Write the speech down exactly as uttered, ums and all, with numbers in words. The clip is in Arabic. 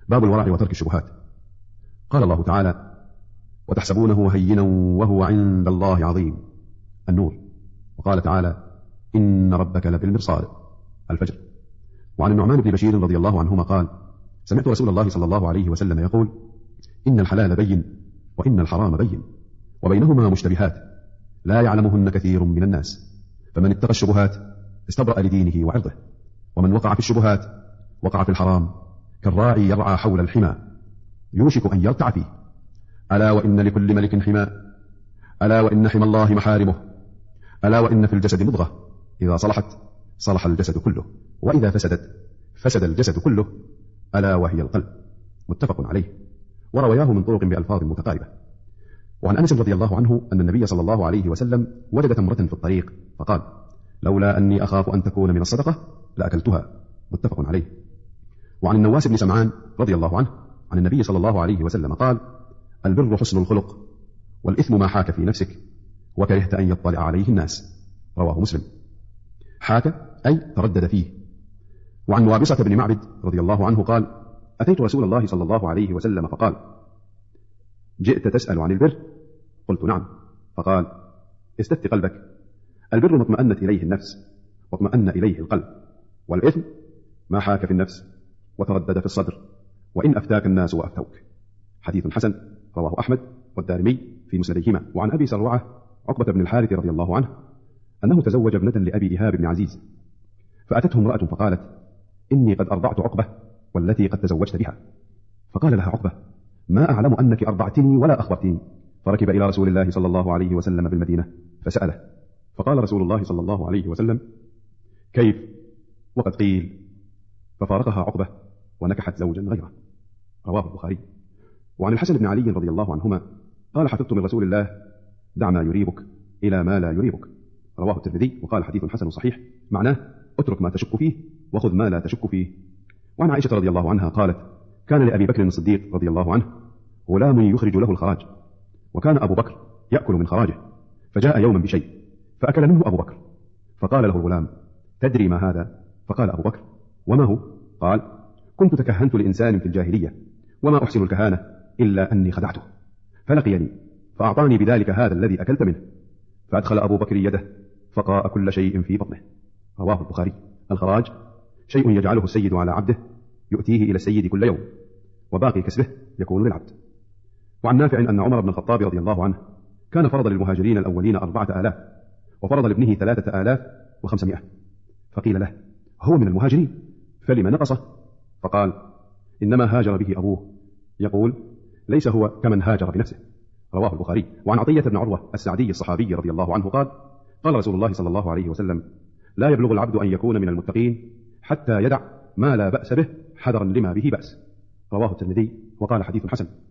باب الورع وترك الشبهات. قال الله تعالى: وتحسبونه هينا وهو عند الله عظيم. النور. وقال تعالى: إن ربك لبالمرصاد. الفجر. وعن النعمان بن بشير رضي الله عنهما قال: سمعت رسول الله صلى الله عليه وسلم يقول: إن الحلال بين وإن الحرام بين وبينهما مشتبهات لا يعلمهن كثير من الناس، فمن اتقى الشبهات استبرأ لدينه وعرضه، ومن وقع في الشبهات وقع في الحرام كالراعي يرعى حول الحمى يوشك أن يرتع فيه. ألا وإن لكل ملك حمى، ألا وإن حمى الله محارمه، ألا وإن في الجسد مضغة إذا صلحت صلح الجسد كله، وإذا فسدت فسد الجسد كله، ألا وهي القلب. متفق عليه، وروياه من طرق بألفاظ متقاربة. وعن أنس رضي الله عنه أن النبي صلى الله عليه وسلم وجد تمرة في الطريق فقال: لولا أني أخاف أن تكون من الصدقة لأكلتها. متفق عليه. وعن النواس بن سمعان رضي الله عنه عن النبي صلى الله عليه وسلم قال: البر حسن الخلق، والإثم ما حاك في نفسك وكرهت أن يطلع عليه الناس. رواه مسلم. حاك أي تردد فيه. وعن وابصة بن معبد رضي الله عنه قال: أتيت رسول الله صلى الله عليه وسلم فقال: جئت تسأل عن البر؟ قلت: نعم. فقال: استفت قلبك، البر ما اطمأنت إليه النفس واطمأن إليه القلب، والإثم ما حاك في النفس وتردد في الصدر، وإن أفتاك الناس وأفتوك. حديث حسن، رواه أحمد والدارمي في مسنديهما. وعن أبي سروعة عقبة بن الحارث رضي الله عنه أنه تزوج ابنة لأبي إيهاب بن عزيز، فأتته امرأة فقالت: إني قد أرضعت عقبة والتي قد تزوجت بها. فقال لها عقبة: ما أعلم أنك أرضعتني ولا أخبرتني. فركب إلى رسول الله صلى الله عليه وسلم بالمدينة فسأله، فقال رسول الله صلى الله عليه وسلم: كيف وقد قيل. ففارقها عقبة ونكحت زوجا غيره. رواه البخاري. وعن الحسن بن علي رضي الله عنهما قال: حفظت من رسول الله: دع ما يريبك إلى ما لا يريبك. رواه الترمذي وقال: حديث حسن صحيح، معناه: اترك ما تشك فيه وخذ ما لا تشك فيه. وعن عائشة رضي الله عنها قالت: كان لأبي بكر الصديق رضي الله عنه غلام يخرج له الخراج، وكان أبو بكر يأكل من خراجه، فجاء يوما بشيء فأكل منه أبو بكر، فقال له الغلام: تدري ما هذا؟ فقال أبو بكر: وما هو؟ قال: كنت تكهنت لإنسان في الجاهلية، وما أحسن الكهانة إلا أني خدعته، فلقيني فأعطاني بذلك هذا الذي أكلت منه، فأدخل أبو بكر يده فقاء كل شيء في بطنه. رواه البخاري. الخراج شيء يجعله السيد على عبده يؤتيه إلى السيد كل يوم، وباقي كسبه يكون للعبد. وعن نافع أن عمر بن الخطاب رضي الله عنه كان فرض للمهاجرين الأولين أربعة آلاف، وفرض لابنه ثلاثة آلاف وخمسمائة. فقيل له: هو من المهاجرين فلما نقصه؟ فقال: إنما هاجر به أبوه، يقول: ليس هو كمن هاجر بنفسه. رواه البخاري. وعن عطية بن عروة السعدي الصحابي رضي الله عنه قال: قال رسول الله صلى الله عليه وسلم: لا يبلغ العبد أن يكون من المتقين حتى يدع ما لا بأس به حذرا لما به بأس. رواه الترمذي وقال: حديث حسن.